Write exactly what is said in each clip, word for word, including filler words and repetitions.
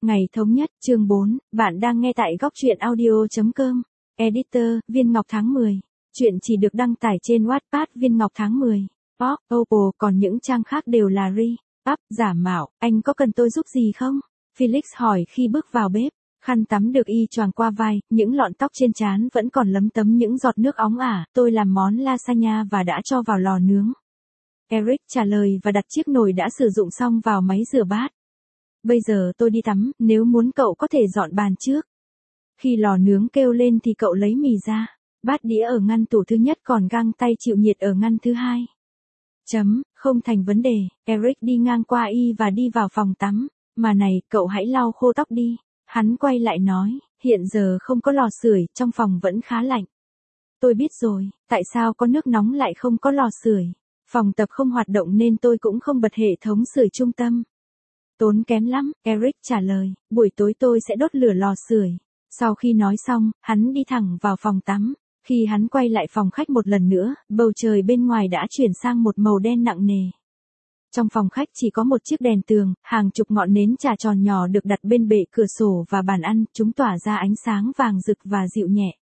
Ngày thống nhất, chương bốn, bạn đang nghe tại góc truyện audio chấm com. Editor, Viên Ngọc tháng mười. Chuyện chỉ được đăng tải trên Wattpad Viên Ngọc tháng mười. Pop, Oppo, còn những trang khác đều là re-up, giả mạo. Anh có cần tôi giúp gì không? Felix hỏi khi bước vào bếp. Khăn tắm được y choàng qua vai, những lọn tóc trên trán vẫn còn lấm tấm những giọt nước óng ả. Tôi làm món lasagna và đã cho vào lò nướng. Eric trả lời và đặt chiếc nồi đã sử dụng xong vào máy rửa bát. Bây giờ tôi đi tắm, nếu muốn cậu có thể dọn bàn trước. Khi lò nướng kêu lên thì cậu lấy mì ra. Bát đĩa ở ngăn tủ thứ nhất còn găng tay chịu nhiệt ở ngăn thứ hai. Chấm, không thành vấn đề. Eric đi ngang qua y và đi vào phòng tắm. Mà này, cậu hãy lau khô tóc đi. Hắn quay lại nói, hiện giờ không có lò sưởi, trong phòng vẫn khá lạnh. Tôi biết rồi, tại sao có nước nóng lại không có lò sưởi. Phòng tập không hoạt động nên tôi cũng không bật hệ thống sưởi trung tâm. Tốn kém lắm, Eric trả lời, buổi tối tôi sẽ đốt lửa lò sưởi. Sau khi nói xong, hắn đi thẳng vào phòng tắm. Khi hắn quay lại phòng khách một lần nữa, bầu trời bên ngoài đã chuyển sang một màu đen nặng nề. Trong phòng khách chỉ có một chiếc đèn tường, hàng chục ngọn nến trà tròn nhỏ được đặt bên bệ cửa sổ và bàn ăn, chúng tỏa ra ánh sáng vàng rực và dịu nhẹ.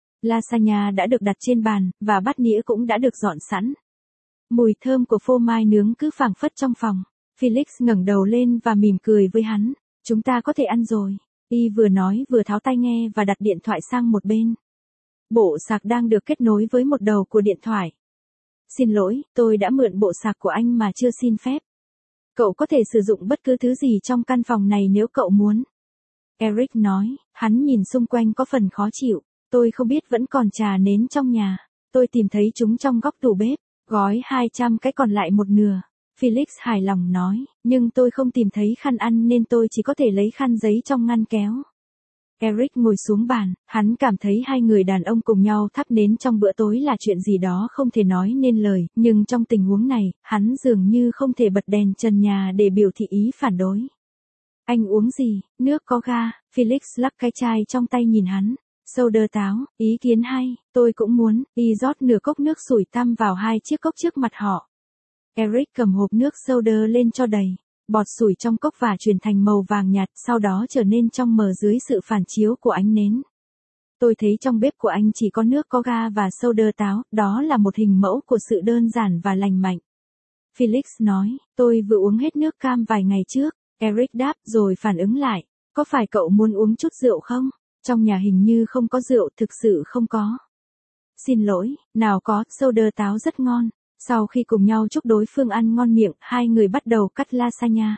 Lasagna đã được đặt trên bàn, và bát nĩa cũng đã được dọn sẵn. Mùi thơm của phô mai nướng cứ phảng phất trong phòng. Felix ngẩng đầu lên và mỉm cười với hắn. Chúng ta có thể ăn rồi. Y vừa nói vừa tháo tai nghe và đặt điện thoại sang một bên. Bộ sạc đang được kết nối với một đầu của điện thoại. Xin lỗi, tôi đã mượn bộ sạc của anh mà chưa xin phép. Cậu có thể sử dụng bất cứ thứ gì trong căn phòng này nếu cậu muốn. Eric nói, hắn nhìn xung quanh có phần khó chịu. Tôi không biết vẫn còn trà nến trong nhà. Tôi tìm thấy chúng trong góc tủ bếp. Gói hai trăm cái còn lại một nửa. Felix hài lòng nói, nhưng tôi không tìm thấy khăn ăn nên tôi chỉ có thể lấy khăn giấy trong ngăn kéo. Eric ngồi xuống bàn, hắn cảm thấy hai người đàn ông cùng nhau thắp nến trong bữa tối là chuyện gì đó không thể nói nên lời, nhưng trong tình huống này, hắn dường như không thể bật đèn trần nhà để biểu thị ý phản đối. Anh uống gì, nước có ga, Felix lắc cái chai trong tay nhìn hắn. Soda táo, ý kiến hay, tôi cũng muốn, y rót nửa cốc nước sủi tăm vào hai chiếc cốc trước mặt họ. Eric cầm hộp nước soda lên cho đầy. Bọt sủi trong cốc và chuyển thành màu vàng nhạt, sau đó trở nên trong mờ dưới sự phản chiếu của ánh nến. Tôi thấy trong bếp của anh chỉ có nước có ga và soda táo, đó là một hình mẫu của sự đơn giản và lành mạnh. Felix nói, tôi vừa uống hết nước cam vài ngày trước. Eric đáp rồi phản ứng lại, có phải cậu muốn uống chút rượu không? Trong nhà hình như không có rượu, thực sự không có. Xin lỗi, nào có, soda táo rất ngon. Sau khi cùng nhau chúc đối phương ăn ngon miệng, hai người bắt đầu cắt lasagna.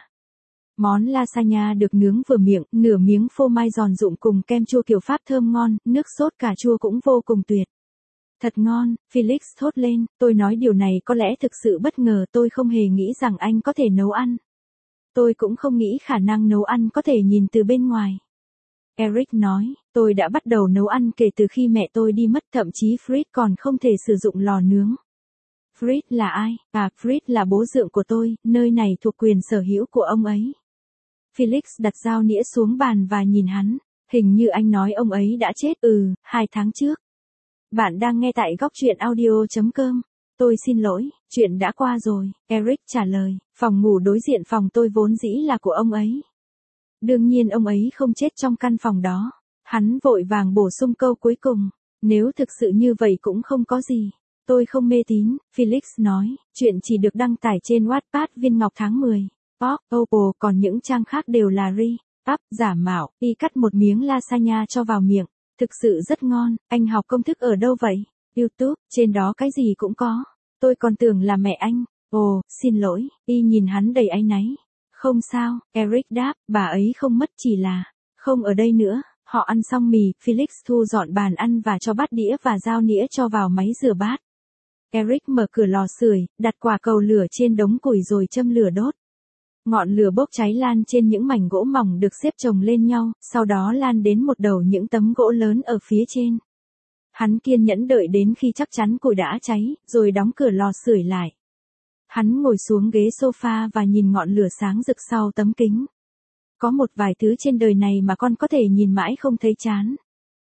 Món lasagna được nướng vừa miệng, nửa miếng phô mai giòn rụm cùng kem chua kiểu Pháp thơm ngon, nước sốt cà chua cũng vô cùng tuyệt. Thật ngon, Felix thốt lên, tôi nói điều này có lẽ thực sự bất ngờ, tôi không hề nghĩ rằng anh có thể nấu ăn. Tôi cũng không nghĩ khả năng nấu ăn có thể nhìn từ bên ngoài. Eric nói, tôi đã bắt đầu nấu ăn kể từ khi mẹ tôi đi mất, thậm chí Fritz còn không thể sử dụng lò nướng. Fritz là ai? À, Fritz là bố dượng của tôi, nơi này thuộc quyền sở hữu của ông ấy. Felix đặt dao nĩa xuống bàn và nhìn hắn. Hình như anh nói ông ấy đã chết, ừ, hai tháng trước. Bạn đang nghe tại góc truyện audio chấm com. Tôi xin lỗi, chuyện đã qua rồi, Eric trả lời. Phòng ngủ đối diện phòng tôi vốn dĩ là của ông ấy. Đương nhiên ông ấy không chết trong căn phòng đó. Hắn vội vàng bổ sung câu cuối cùng. Nếu thực sự như vậy cũng không có gì. Tôi không mê tín, Felix nói, chuyện chỉ được đăng tải trên Wattpad Viên Ngọc tháng mười. Pop, Oppo, còn những trang khác đều là re-up, giả mạo. Y cắt một miếng lasagna cho vào miệng. Thực sự rất ngon, anh học công thức ở đâu vậy? YouTube, trên đó cái gì cũng có. Tôi còn tưởng là mẹ anh. Ồ, xin lỗi, y nhìn hắn đầy áy náy. Không sao, Eric đáp, bà ấy không mất chỉ là, không ở đây nữa. Họ ăn xong mì, Felix thu dọn bàn ăn và cho bát đĩa và dao nĩa cho vào máy rửa bát. Eric mở cửa lò sưởi, đặt quả cầu lửa trên đống củi rồi châm lửa đốt. Ngọn lửa bốc cháy lan trên những mảnh gỗ mỏng được xếp chồng lên nhau, sau đó lan đến một đầu những tấm gỗ lớn ở phía trên. Hắn kiên nhẫn đợi đến khi chắc chắn củi đã cháy, rồi đóng cửa lò sưởi lại. Hắn ngồi xuống ghế sofa và nhìn ngọn lửa sáng rực sau tấm kính. Có một vài thứ trên đời này mà con có thể nhìn mãi không thấy chán.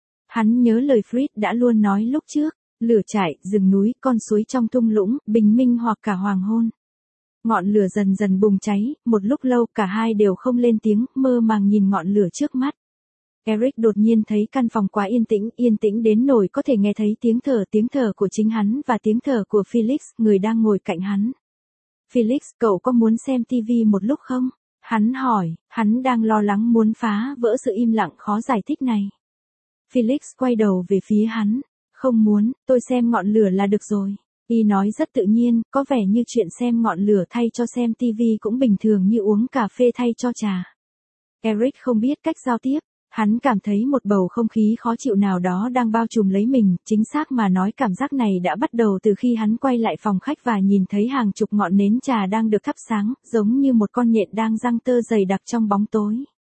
Hắn nhớ lời Fritz đã luôn nói lúc trước, lửa trại, rừng núi, con suối trong thung lũng, bình minh hoặc cả hoàng hôn. Ngọn lửa dần dần bùng cháy, một lúc lâu cả hai đều không lên tiếng, mơ màng nhìn ngọn lửa trước mắt. Eric đột nhiên thấy căn phòng quá yên tĩnh, yên tĩnh đến nỗi có thể nghe thấy tiếng thở, tiếng thở của chính hắn và tiếng thở của Felix, người đang ngồi cạnh hắn. Felix, cậu có muốn xem tivi một lúc không? Hắn hỏi, hắn đang lo lắng muốn phá vỡ sự im lặng khó giải thích này. Felix quay đầu về phía hắn. Không muốn, tôi xem ngọn lửa là được rồi. Y nói rất tự nhiên, có vẻ như chuyện xem ngọn lửa thay cho xem tivi cũng bình thường như uống cà phê thay cho trà. Eric không biết cách giao tiếp. Hắn cảm thấy một bầu không khí khó chịu nào đó đang bao trùm lấy mình, chính xác mà nói cảm giác này đã bắt đầu từ khi hắn quay lại phòng khách và nhìn thấy hàng chục ngọn nến trà đang được thắp sáng, giống như một con nhện đang giăng tơ dày đặc trong bóng tối.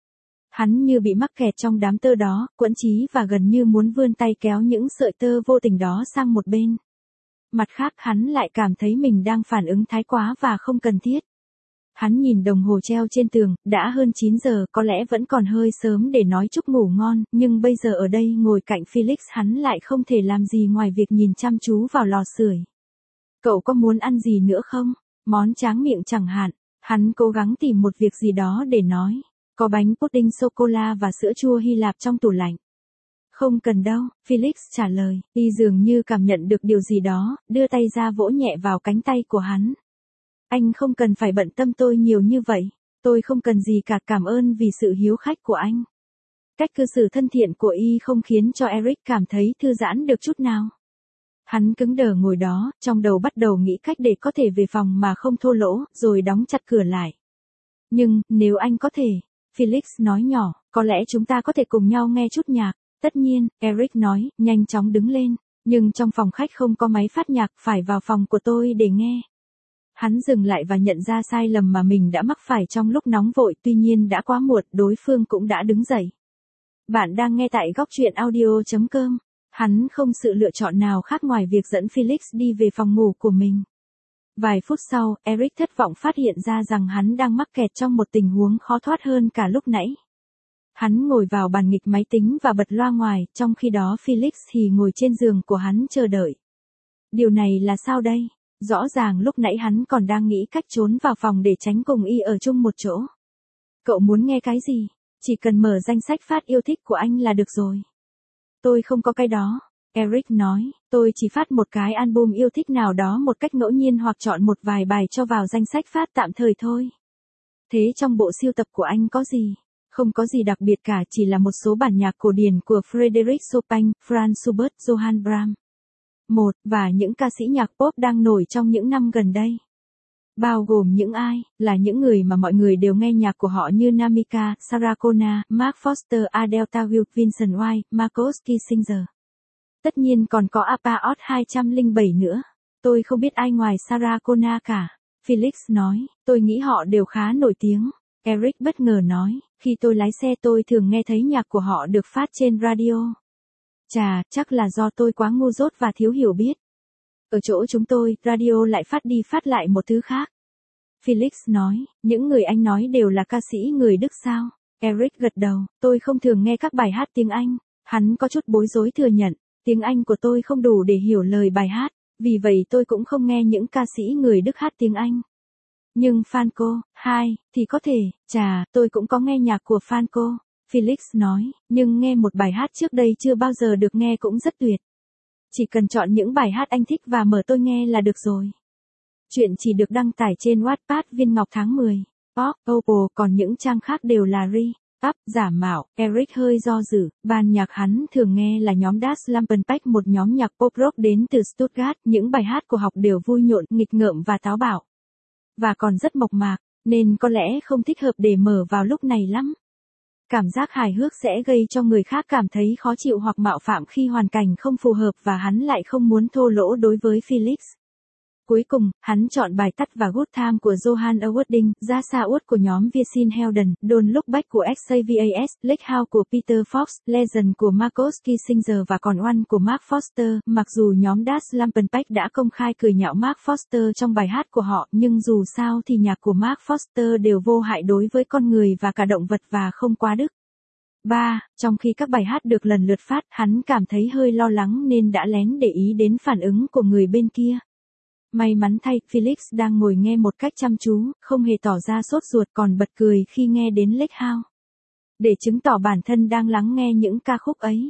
Hắn như bị mắc kẹt trong đám tơ đó, quẫn trí và gần như muốn vươn tay kéo những sợi tơ vô tình đó sang một bên. Mặt khác hắn lại cảm thấy mình đang phản ứng thái quá và không cần thiết. Hắn nhìn đồng hồ treo trên tường, đã hơn chín giờ, có lẽ vẫn còn hơi sớm để nói chúc ngủ ngon, nhưng bây giờ ở đây ngồi cạnh Felix hắn lại không thể làm gì ngoài việc nhìn chăm chú vào lò sưởi. Cậu có muốn ăn gì nữa không? Món tráng miệng chẳng hạn. Hắn cố gắng tìm một việc gì đó để nói. Có bánh pudding sô-cô-la và sữa chua Hy Lạp trong tủ lạnh. Không cần đâu, Felix trả lời. Y dường như cảm nhận được điều gì đó, đưa tay ra vỗ nhẹ vào cánh tay của hắn. Anh không cần phải bận tâm tôi nhiều như vậy. Tôi không cần gì cả, cảm ơn vì sự hiếu khách của anh. Cách cư xử thân thiện của Y không khiến cho Eric cảm thấy thư giãn được chút nào. Hắn cứng đờ ngồi đó, trong đầu bắt đầu nghĩ cách để có thể về phòng mà không thô lỗ, rồi đóng chặt cửa lại. Nhưng, nếu anh có thể, Felix nói nhỏ, có lẽ chúng ta có thể cùng nhau nghe chút nhạc. Tất nhiên, Eric nói, nhanh chóng đứng lên. Nhưng trong phòng khách không có máy phát nhạc, phải vào phòng của tôi để nghe. Hắn dừng lại và nhận ra sai lầm mà mình đã mắc phải trong lúc nóng vội, tuy nhiên đã quá muộn, đối phương cũng đã đứng dậy. Bạn đang nghe tại góc truyện audio chấm com. Hắn không sự lựa chọn nào khác ngoài việc dẫn Felix đi về phòng ngủ của mình. Vài phút sau, Eric thất vọng phát hiện ra rằng hắn đang mắc kẹt trong một tình huống khó thoát hơn cả lúc nãy. Hắn ngồi vào bàn nghịch máy tính và bật loa ngoài, trong khi đó Felix thì ngồi trên giường của hắn chờ đợi. Điều này là sao đây? Rõ ràng lúc nãy hắn còn đang nghĩ cách trốn vào phòng để tránh cùng Y ở chung một chỗ. Cậu muốn nghe cái gì? Chỉ cần mở danh sách phát yêu thích của anh là được rồi. Tôi không có cái đó. Eric nói, tôi chỉ phát một cái album yêu thích nào đó một cách ngẫu nhiên hoặc chọn một vài bài cho vào danh sách phát tạm thời thôi. Thế trong bộ sưu tập của anh có gì? Không có gì đặc biệt cả, chỉ là một số bản nhạc cổ điển của Frédéric Chopin, Franz Schubert, Johann Brahms. Một, và những ca sĩ nhạc pop đang nổi trong những năm gần đây. Bao gồm những ai, là những người mà mọi người đều nghe nhạc của họ như Namika, Sarah Connor, Mark Foster, Adele Tawil, Vincent White, Marcos Kissinger. Tất nhiên còn có a pê a o tê hai không không bảy nữa. Tôi không biết ai ngoài Sarah Connor cả. Felix nói, tôi nghĩ họ đều khá nổi tiếng. Eric bất ngờ nói, khi tôi lái xe tôi thường nghe thấy nhạc của họ được phát trên radio. Chà, chắc là do tôi quá ngu dốt và thiếu hiểu biết. Ở chỗ chúng tôi, radio lại phát đi phát lại một thứ khác. Felix nói, những người anh nói đều là ca sĩ người Đức sao? Eric gật đầu, tôi không thường nghe các bài hát tiếng Anh. Hắn có chút bối rối thừa nhận, tiếng Anh của tôi không đủ để hiểu lời bài hát, vì vậy tôi cũng không nghe những ca sĩ người Đức hát tiếng Anh. Nhưng Franco, hai, thì có thể, chà, tôi cũng có nghe nhạc của Franco. Felix nói, nhưng nghe một bài hát trước đây chưa bao giờ được nghe cũng rất tuyệt. Chỉ cần chọn những bài hát anh thích và mở tôi nghe là được rồi. Chuyện chỉ được đăng tải trên Wattpad Viên Ngọc tháng mười. Pop, Oppo, còn những trang khác đều là re-up, giả mạo. Eric hơi do dự, ban nhạc hắn thường nghe là nhóm Das Lampenpack, một nhóm nhạc pop rock đến từ Stuttgart. Những bài hát của họ đều vui nhộn, nghịch ngợm và táo bạo. Và còn rất mộc mạc, nên có lẽ không thích hợp để mở vào lúc này lắm. Cảm giác hài hước sẽ gây cho người khác cảm thấy khó chịu hoặc mạo phạm khi hoàn cảnh không phù hợp và hắn lại không muốn thô lỗ đối với Felix. Cuối cùng, hắn chọn bài Tắt và Good Time của Johann Ewerding, Ra Sa Uất của nhóm Vincent Helden, Don't Look Back của Xavas, Lake House của Peter Fox, Legend của Marcos Kissinger và còn One của Mark Foster. Mặc dù nhóm Das Lampenpack đã công khai cười nhạo Mark Foster trong bài hát của họ, nhưng dù sao thì nhạc của Mark Foster đều vô hại đối với con người và cả động vật và không quá đức. ba. Trong khi các bài hát được lần lượt phát, hắn cảm thấy hơi lo lắng nên đã lén để ý đến phản ứng của người bên kia. May mắn thay, Felix đang ngồi nghe một cách chăm chú, không hề tỏ ra sốt ruột còn bật cười khi nghe đến Lake House. Để chứng tỏ bản thân đang lắng nghe những ca khúc ấy.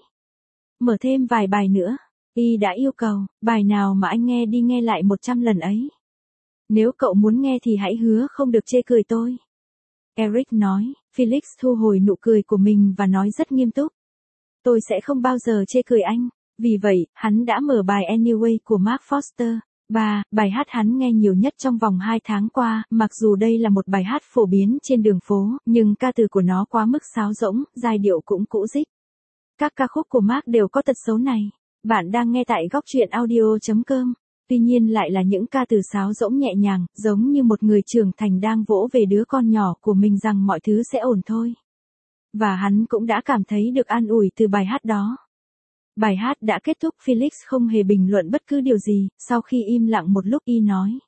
Mở thêm vài bài nữa. Y đã yêu cầu, bài nào mà anh nghe đi nghe lại một trăm lần ấy. Nếu cậu muốn nghe thì hãy hứa không được chê cười tôi. Eric nói, Felix thu hồi nụ cười của mình và nói rất nghiêm túc. Tôi sẽ không bao giờ chê cười anh. Vì vậy, hắn đã mở bài Anyway của Mark Foster. ba. Bài hát hắn nghe nhiều nhất trong vòng hai tháng qua, mặc dù đây là một bài hát phổ biến trên đường phố, nhưng ca từ của nó quá mức sáo rỗng, giai điệu cũng cũ rích. Các ca khúc của Mark đều có tật xấu này. Bạn đang nghe tại góc truyện audio chấm com. Tuy nhiên lại là những ca từ sáo rỗng nhẹ nhàng, giống như một người trưởng thành đang vỗ về đứa con nhỏ của mình rằng mọi thứ sẽ ổn thôi. Và hắn cũng đã cảm thấy được an ủi từ bài hát đó. Bài hát đã kết thúc, Felix không hề bình luận bất cứ điều gì, sau khi im lặng một lúc y nói.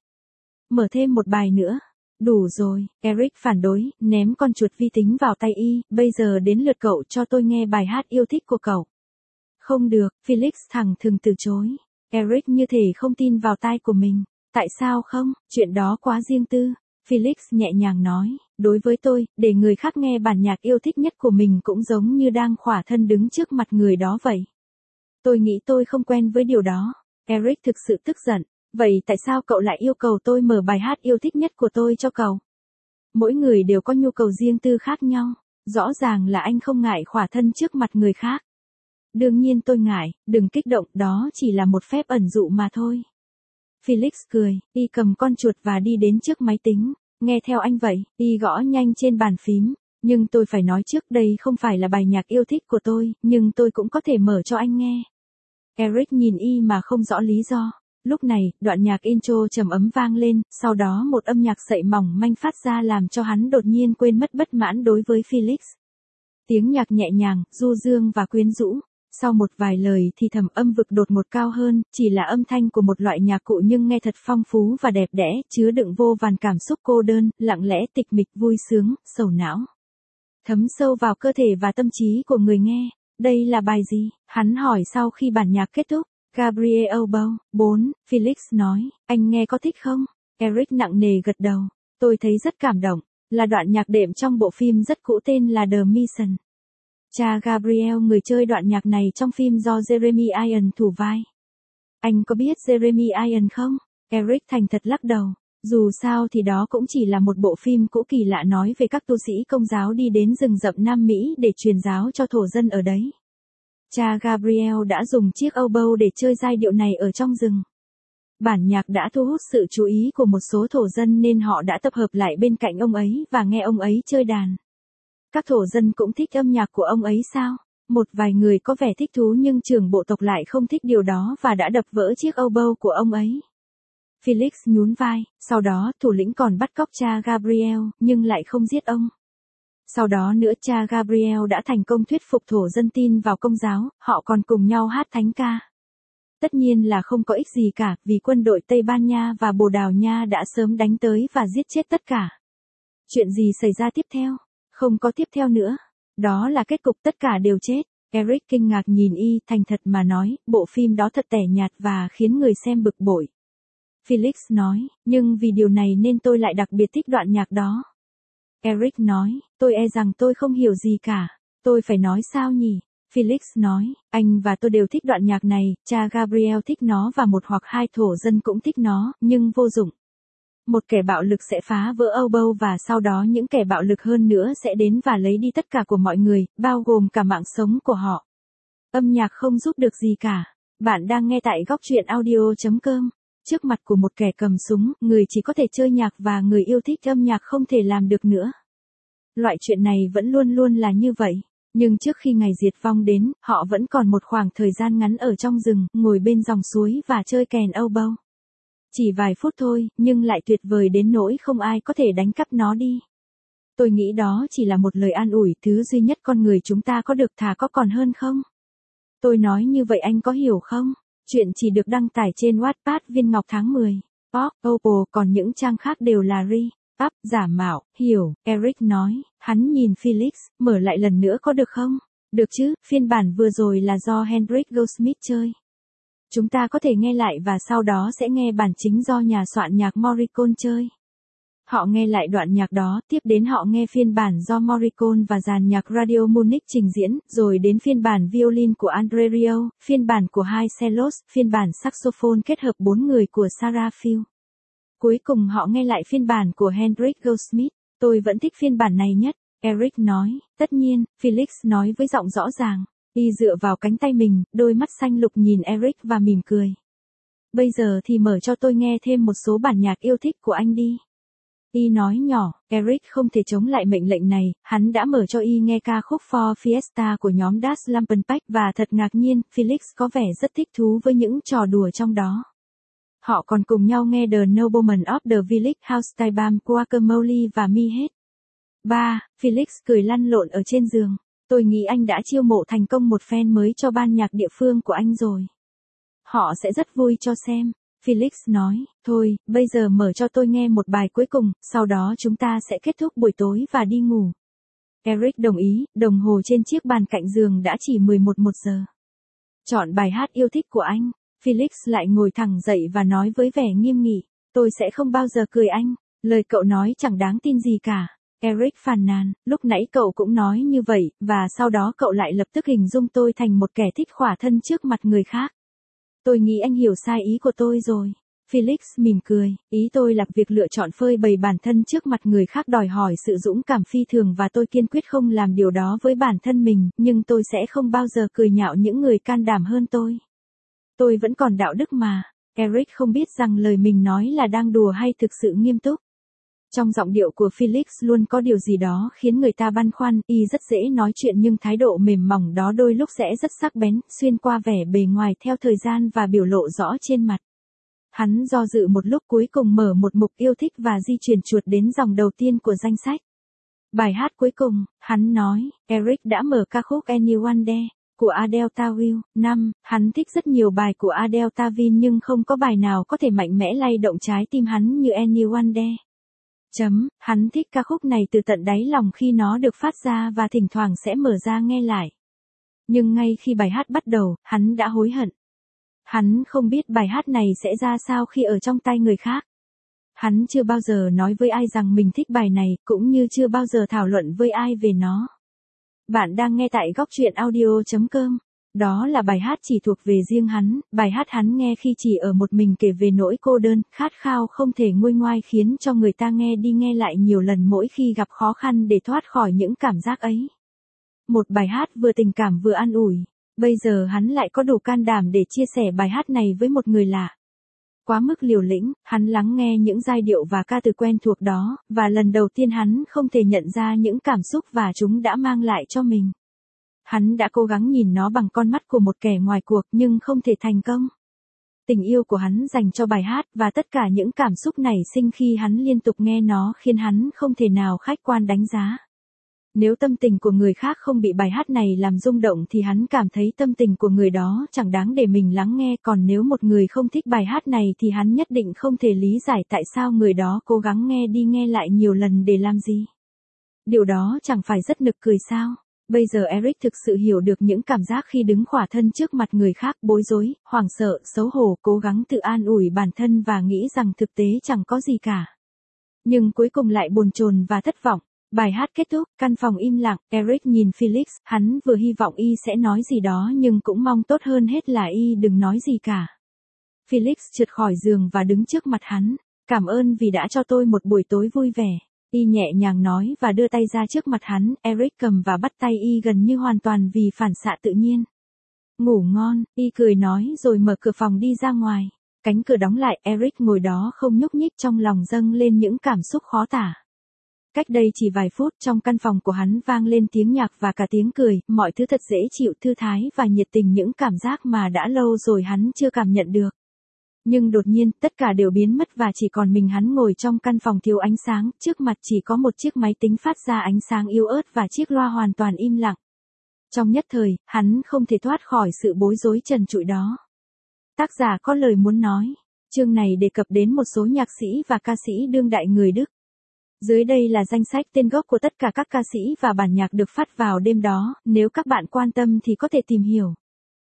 Mở thêm một bài nữa. Đủ rồi, Eric phản đối, ném con chuột vi tính vào tay y, bây giờ đến lượt cậu cho tôi nghe bài hát yêu thích của cậu. Không được, Felix thẳng thừng từ chối. Eric như thể không tin vào tai của mình. Tại sao không, chuyện đó quá riêng tư. Felix nhẹ nhàng nói, đối với tôi, để người khác nghe bản nhạc yêu thích nhất của mình cũng giống như đang khỏa thân đứng trước mặt người đó vậy. Tôi nghĩ tôi không quen với điều đó. Eric thực sự tức giận. Vậy tại sao cậu lại yêu cầu tôi mở bài hát yêu thích nhất của tôi cho cậu? Mỗi người đều có nhu cầu riêng tư khác nhau. Rõ ràng là anh không ngại khỏa thân trước mặt người khác. Đương nhiên tôi ngại, đừng kích động, đó chỉ là một phép ẩn dụ mà thôi. Felix cười, y cầm con chuột và đi đến trước máy tính. Nghe theo anh vậy, y gõ nhanh trên bàn phím. Nhưng tôi phải nói trước đây không phải là bài nhạc yêu thích của tôi, nhưng tôi cũng có thể mở cho anh nghe. Eric nhìn y mà không rõ lý do. Lúc này, đoạn nhạc intro trầm ấm vang lên, sau đó một âm nhạc sậy mỏng manh phát ra làm cho hắn đột nhiên quên mất bất mãn đối với Felix. Tiếng nhạc nhẹ nhàng, du dương và quyến rũ. Sau một vài lời thì thầm âm vực đột ngột cao hơn, chỉ là âm thanh của một loại nhạc cụ nhưng nghe thật phong phú và đẹp đẽ, chứa đựng vô vàn cảm xúc cô đơn, lặng lẽ tịch mịch vui sướng, sầu não. Thấm sâu vào cơ thể và tâm trí của người nghe. Đây là bài gì? Hắn hỏi sau khi bản nhạc kết thúc. Gabriel Oboe. bốn. Felix nói, anh nghe có thích không? Eric nặng nề gật đầu. Tôi thấy rất cảm động. Là đoạn nhạc đệm trong bộ phim rất cũ tên là The Mission. Cha Gabriel người chơi đoạn nhạc này trong phim do Jeremy Irons thủ vai. Anh có biết Jeremy Irons không? Eric thành thật lắc đầu. Dù sao thì đó cũng chỉ là một bộ phim cũ kỳ lạ nói về các tu sĩ Công giáo đi đến rừng rậm Nam Mỹ để truyền giáo cho thổ dân ở đấy. Cha Gabriel đã dùng chiếc oboe để chơi giai điệu này ở trong rừng. Bản nhạc đã thu hút sự chú ý của một số thổ dân nên họ đã tập hợp lại bên cạnh ông ấy và nghe ông ấy chơi đàn. Các thổ dân cũng thích âm nhạc của ông ấy sao? Một vài người có vẻ thích thú nhưng trưởng bộ tộc lại không thích điều đó và đã đập vỡ chiếc oboe của ông ấy. Felix nhún vai, sau đó thủ lĩnh còn bắt cóc cha Gabriel, nhưng lại không giết ông. Sau đó nữa cha Gabriel đã thành công thuyết phục thổ dân tin vào Công giáo, họ còn cùng nhau hát thánh ca. Tất nhiên là không có ích gì cả, vì quân đội Tây Ban Nha và Bồ Đào Nha đã sớm đánh tới và giết chết tất cả. Chuyện gì xảy ra tiếp theo? Không có tiếp theo nữa. Đó là kết cục tất cả đều chết. Eric kinh ngạc nhìn y, thành thật mà nói, bộ phim đó thật tẻ nhạt và khiến người xem bực bội. Felix nói, nhưng vì điều này nên tôi lại đặc biệt thích đoạn nhạc đó. Eric nói, tôi e rằng tôi không hiểu gì cả. Tôi phải nói sao nhỉ? Felix nói, anh và tôi đều thích đoạn nhạc này, cha Gabriel thích nó và một hoặc hai thổ dân cũng thích nó, nhưng vô dụng. Một kẻ bạo lực sẽ phá vỡ oboe và sau đó những kẻ bạo lực hơn nữa sẽ đến và lấy đi tất cả của mọi người, bao gồm cả mạng sống của họ. Âm nhạc không giúp được gì cả. Bạn đang nghe tại góc truyện audio chấm com. Trước mặt của một kẻ cầm súng, người chỉ có thể chơi nhạc và người yêu thích âm nhạc không thể làm được nữa. Loại chuyện này vẫn luôn luôn là như vậy. Nhưng trước khi ngày diệt vong đến, họ vẫn còn một khoảng thời gian ngắn ở trong rừng, ngồi bên dòng suối và chơi kèn oboe. Chỉ vài phút thôi, nhưng lại tuyệt vời đến nỗi không ai có thể đánh cắp nó đi. Tôi nghĩ đó chỉ là một lời an ủi, thứ duy nhất con người chúng ta có được thà có còn hơn không? Tôi nói như vậy anh có hiểu không? Chuyện chỉ được đăng tải trên Wattpad Viên Ngọc tháng mười. Pop, Oppo, còn những trang khác đều là re-up, giả mạo, hiểu, Eric nói, hắn nhìn Felix, mở lại lần nữa có được không? Được chứ, phiên bản vừa rồi là do Hendrik Goldsmith chơi. Chúng ta có thể nghe lại và sau đó sẽ nghe bản chính do nhà soạn nhạc Morricone chơi. Họ nghe lại đoạn nhạc đó, tiếp đến họ nghe phiên bản do Morricone và dàn nhạc Radio Munich trình diễn, rồi đến phiên bản violin của Andre Rieu, phiên bản của hai cellos, phiên bản saxophone kết hợp bốn người của Sarah Field. Cuối cùng họ nghe lại phiên bản của Hendrik Goldsmith. Tôi vẫn thích phiên bản này nhất, Eric nói. Tất nhiên, Felix nói với giọng rõ ràng. Y dựa vào cánh tay mình, đôi mắt xanh lục nhìn Eric và mỉm cười. Bây giờ thì mở cho tôi nghe thêm một số bản nhạc yêu thích của anh đi. Y nói nhỏ, Eric không thể chống lại mệnh lệnh này, hắn đã mở cho Y nghe ca khúc For Fiesta của nhóm Das Lampenpack và thật ngạc nhiên, Felix có vẻ rất thích thú với những trò đùa trong đó. Họ còn cùng nhau nghe The Nobleman of the Village House by Bam Guacamole và Me Hết. ba. Felix cười lăn lộn ở trên giường. Tôi nghĩ anh đã chiêu mộ thành công một fan mới cho ban nhạc địa phương của anh rồi. Họ sẽ rất vui cho xem. Felix nói, thôi, bây giờ mở cho tôi nghe một bài cuối cùng, sau đó chúng ta sẽ kết thúc buổi tối và đi ngủ. Eric đồng ý, đồng hồ trên chiếc bàn cạnh giường đã chỉ mười một giờ. Chọn bài hát yêu thích của anh. Felix lại ngồi thẳng dậy và nói với vẻ nghiêm nghị, tôi sẽ không bao giờ cười anh, lời cậu nói chẳng đáng tin gì cả. Eric phàn nàn, lúc nãy cậu cũng nói như vậy, và sau đó cậu lại lập tức hình dung tôi thành một kẻ thích khỏa thân trước mặt người khác. Tôi nghĩ anh hiểu sai ý của tôi rồi. Felix mỉm cười, ý tôi là việc lựa chọn phơi bày bản thân trước mặt người khác đòi hỏi sự dũng cảm phi thường và tôi kiên quyết không làm điều đó với bản thân mình, nhưng tôi sẽ không bao giờ cười nhạo những người can đảm hơn tôi. Tôi vẫn còn đạo đức mà. Eric không biết rằng lời mình nói là đang đùa hay thực sự nghiêm túc. Trong giọng điệu của Felix luôn có điều gì đó khiến người ta băn khoăn, y rất dễ nói chuyện nhưng thái độ mềm mỏng đó đôi lúc sẽ rất sắc bén, xuyên qua vẻ bề ngoài theo thời gian và biểu lộ rõ trên mặt. Hắn do dự một lúc cuối cùng mở một mục yêu thích và di chuyển chuột đến dòng đầu tiên của danh sách. Bài hát cuối cùng, hắn nói, Eric đã mở ca khúc Anyone There của Adele Tawil. năm. Hắn thích rất nhiều bài của Adele Tawil nhưng không có bài nào có thể mạnh mẽ lay động trái tim hắn như Anyone There. Chấm, hắn thích ca khúc này từ tận đáy lòng khi nó được phát ra và thỉnh thoảng sẽ mở ra nghe lại. Nhưng ngay khi bài hát bắt đầu, hắn đã hối hận. Hắn không biết bài hát này sẽ ra sao khi ở trong tay người khác. Hắn chưa bao giờ nói với ai rằng mình thích bài này, cũng như chưa bao giờ thảo luận với ai về nó. Bạn đang nghe tại góc truyện audio chấm com. Đó là bài hát chỉ thuộc về riêng hắn, bài hát hắn nghe khi chỉ ở một mình kể về nỗi cô đơn, khát khao không thể nguôi ngoai khiến cho người ta nghe đi nghe lại nhiều lần mỗi khi gặp khó khăn để thoát khỏi những cảm giác ấy. Một bài hát vừa tình cảm vừa an ủi. Bây giờ hắn lại có đủ can đảm để chia sẻ bài hát này với một người lạ. Quá mức liều lĩnh, hắn lắng nghe những giai điệu và ca từ quen thuộc đó, và lần đầu tiên hắn không thể nhận ra những cảm xúc và chúng đã mang lại cho mình. Hắn đã cố gắng nhìn nó bằng con mắt của một kẻ ngoài cuộc nhưng không thể thành công. Tình yêu của hắn dành cho bài hát và tất cả những cảm xúc nảy sinh khi hắn liên tục nghe nó khiến hắn không thể nào khách quan đánh giá. Nếu tâm tình của người khác không bị bài hát này làm rung động thì hắn cảm thấy tâm tình của người đó chẳng đáng để mình lắng nghe, còn nếu một người không thích bài hát này thì hắn nhất định không thể lý giải tại sao người đó cố gắng nghe đi nghe lại nhiều lần để làm gì. Điều đó chẳng phải rất nực cười sao? Bây giờ Eric thực sự hiểu được những cảm giác khi đứng khỏa thân trước mặt người khác, bối rối, hoảng sợ, xấu hổ, cố gắng tự an ủi bản thân và nghĩ rằng thực tế chẳng có gì cả. Nhưng cuối cùng lại bồn chồn và thất vọng. Bài hát kết thúc, căn phòng im lặng, Eric nhìn Felix, hắn vừa hy vọng y sẽ nói gì đó nhưng cũng mong tốt hơn hết là y đừng nói gì cả. Felix trượt khỏi giường và đứng trước mặt hắn, cảm ơn vì đã cho tôi một buổi tối vui vẻ. Y nhẹ nhàng nói và đưa tay ra trước mặt hắn, Eric cầm và bắt tay y gần như hoàn toàn vì phản xạ tự nhiên. Ngủ ngon, y cười nói rồi mở cửa phòng đi ra ngoài. Cánh cửa đóng lại, Eric ngồi đó không nhúc nhích, trong lòng dâng lên những cảm xúc khó tả. Cách đây chỉ vài phút, trong căn phòng của hắn vang lên tiếng nhạc và cả tiếng cười, mọi thứ thật dễ chịu, thư thái và nhiệt tình, những cảm giác mà đã lâu rồi hắn chưa cảm nhận được. Nhưng đột nhiên, tất cả đều biến mất và chỉ còn mình hắn ngồi trong căn phòng thiếu ánh sáng, trước mặt chỉ có một chiếc máy tính phát ra ánh sáng yếu ớt và chiếc loa hoàn toàn im lặng. Trong nhất thời, hắn không thể thoát khỏi sự bối rối trần trụi đó. Tác giả có lời muốn nói. Chương này đề cập đến một số nhạc sĩ và ca sĩ đương đại người Đức. Dưới đây là danh sách tên gốc của tất cả các ca sĩ và bản nhạc được phát vào đêm đó, nếu các bạn quan tâm thì có thể tìm hiểu.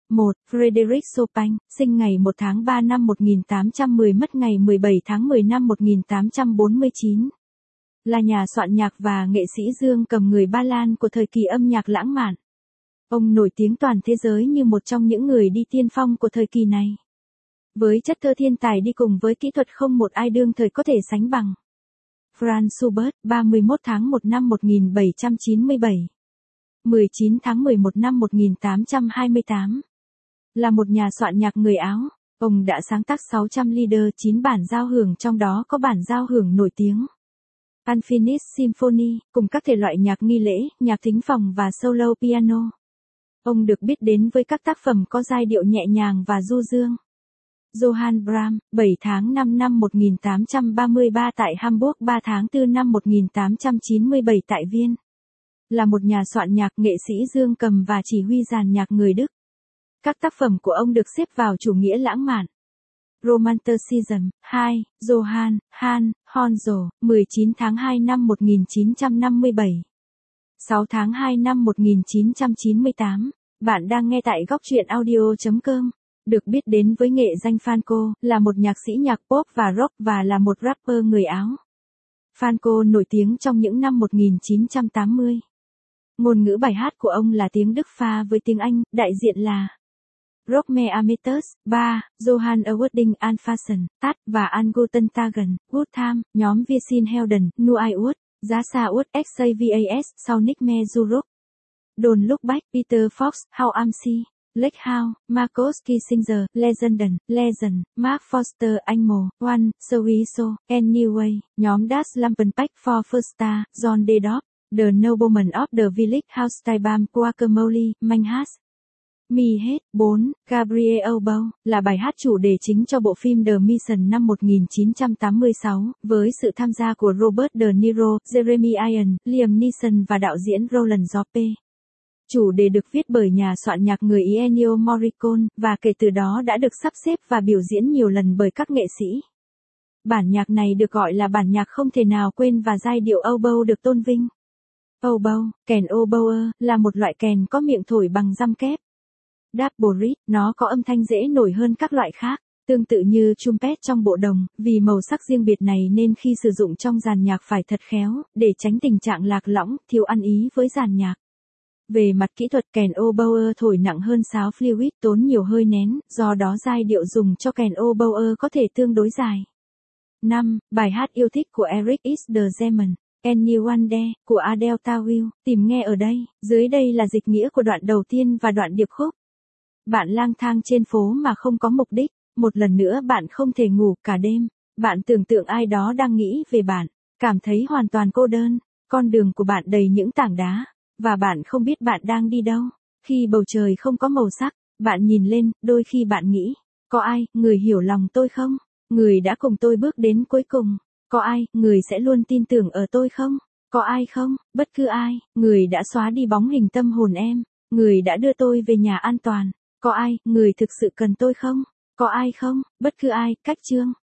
một. Frédéric Chopin, sinh ngày một tháng ba năm một nghìn tám trăm mười, mất ngày mười bảy tháng mười năm một nghìn tám trăm bốn mươi chín. Là nhà soạn nhạc và nghệ sĩ dương cầm người Ba Lan của thời kỳ âm nhạc lãng mạn. Ông nổi tiếng toàn thế giới như một trong những người đi tiên phong của thời kỳ này. Với chất thơ thiên tài đi cùng với kỹ thuật không một ai đương thời có thể sánh bằng. Franz Schubert, ba mươi mốt tháng một năm một nghìn bảy trăm chín mươi bảy. mười chín tháng mười một năm một nghìn tám trăm hai mươi tám. Là một nhà soạn nhạc người Áo, ông đã sáng tác sáu trăm lieder, chín bản giao hưởng, trong đó có bản giao hưởng nổi tiếng Unfinished Symphony, cùng các thể loại nhạc nghi lễ, nhạc thính phòng và solo piano. Ông được biết đến với các tác phẩm có giai điệu nhẹ nhàng và du dương. Johann Brahms, bảy tháng năm năm một nghìn tám trăm ba mươi ba tại Hamburg, ba tháng tư năm một nghìn tám trăm chín mươi bảy tại Viên. Là một nhà soạn nhạc, nghệ sĩ dương cầm và chỉ huy dàn nhạc người Đức. Các tác phẩm của ông được xếp vào chủ nghĩa lãng mạn. Romanticism. hai. Johann Han Honzo, mười chín tháng hai năm một nghìn chín trăm năm mươi bảy. sáu tháng hai năm một nghìn chín trăm chín mươi tám. Bạn đang nghe tại góc truyện audio chấm com. Được biết đến với nghệ danh Franco, là một nhạc sĩ nhạc pop và rock và là một rapper người Áo. Franco nổi tiếng trong những năm một nghìn chín trăm tám mươi. Ngôn ngữ bài hát của ông là tiếng Đức pha với tiếng Anh, đại diện là Rock Me Amadeus. ba. Johann Ewerding Anfassen, Tát và An Guten Tagen, Good Time, nhóm Visin Helden, Nuai Ut, Giá Sa Ut, Xavas, sau Nick Me Zuruk. Đồn Lúc Bách, Peter Fox, How Am Si, Lake House, Marcos Kissinger, Legenden, Legend, Mark Foster, Anh Mồ, One, Sowieso, Anyway, nhóm Das Lampenpack for First Star, John D. Dobb, The Nobleman of the Village House, Stybam, Guacamole, Manhas. Mi hết. bốn. Gabriel Oboe, là bài hát chủ đề chính cho bộ phim The Mission năm một nghìn chín trăm tám mươi sáu, với sự tham gia của Robert De Niro, Jeremy Irons, Liam Neeson và đạo diễn Roland Jope. Chủ đề được viết bởi nhà soạn nhạc người Ý Ennio Morricone, và kể từ đó đã được sắp xếp và biểu diễn nhiều lần bởi các nghệ sĩ. Bản nhạc này được gọi là bản nhạc không thể nào quên và giai điệu oboe được tôn vinh. Oboe, kèn oboe, là một loại kèn có miệng thổi bằng giăm kép. Double reed, nó có âm thanh dễ nổi hơn các loại khác, tương tự như trumpet trong bộ đồng, vì màu sắc riêng biệt này nên khi sử dụng trong dàn nhạc phải thật khéo, để tránh tình trạng lạc lõng, thiếu ăn ý với dàn nhạc. Về mặt kỹ thuật, kèn oboe thổi nặng hơn sáo fluid, tốn nhiều hơi nén, do đó giai điệu dùng cho kèn oboe có thể tương đối dài. năm. Bài hát yêu thích của Eric is the German, Anyone There, của Adele Tawil, tìm nghe ở đây. Dưới đây là dịch nghĩa của đoạn đầu tiên và đoạn điệp khúc. Bạn lang thang trên phố mà không có mục đích, một lần nữa bạn không thể ngủ cả đêm, bạn tưởng tượng ai đó đang nghĩ về bạn, cảm thấy hoàn toàn cô đơn, con đường của bạn đầy những tảng đá, và bạn không biết bạn đang đi đâu. Khi bầu trời không có màu sắc, bạn nhìn lên, đôi khi bạn nghĩ, có ai, người hiểu lòng tôi không? Người đã cùng tôi bước đến cuối cùng. Có ai, người sẽ luôn tin tưởng ở tôi không? Có ai không, bất cứ ai, người đã xóa đi bóng hình tâm hồn em, người đã đưa tôi về nhà an toàn. Có ai, người thực sự cần tôi không? Có ai không, bất cứ ai, cách chương.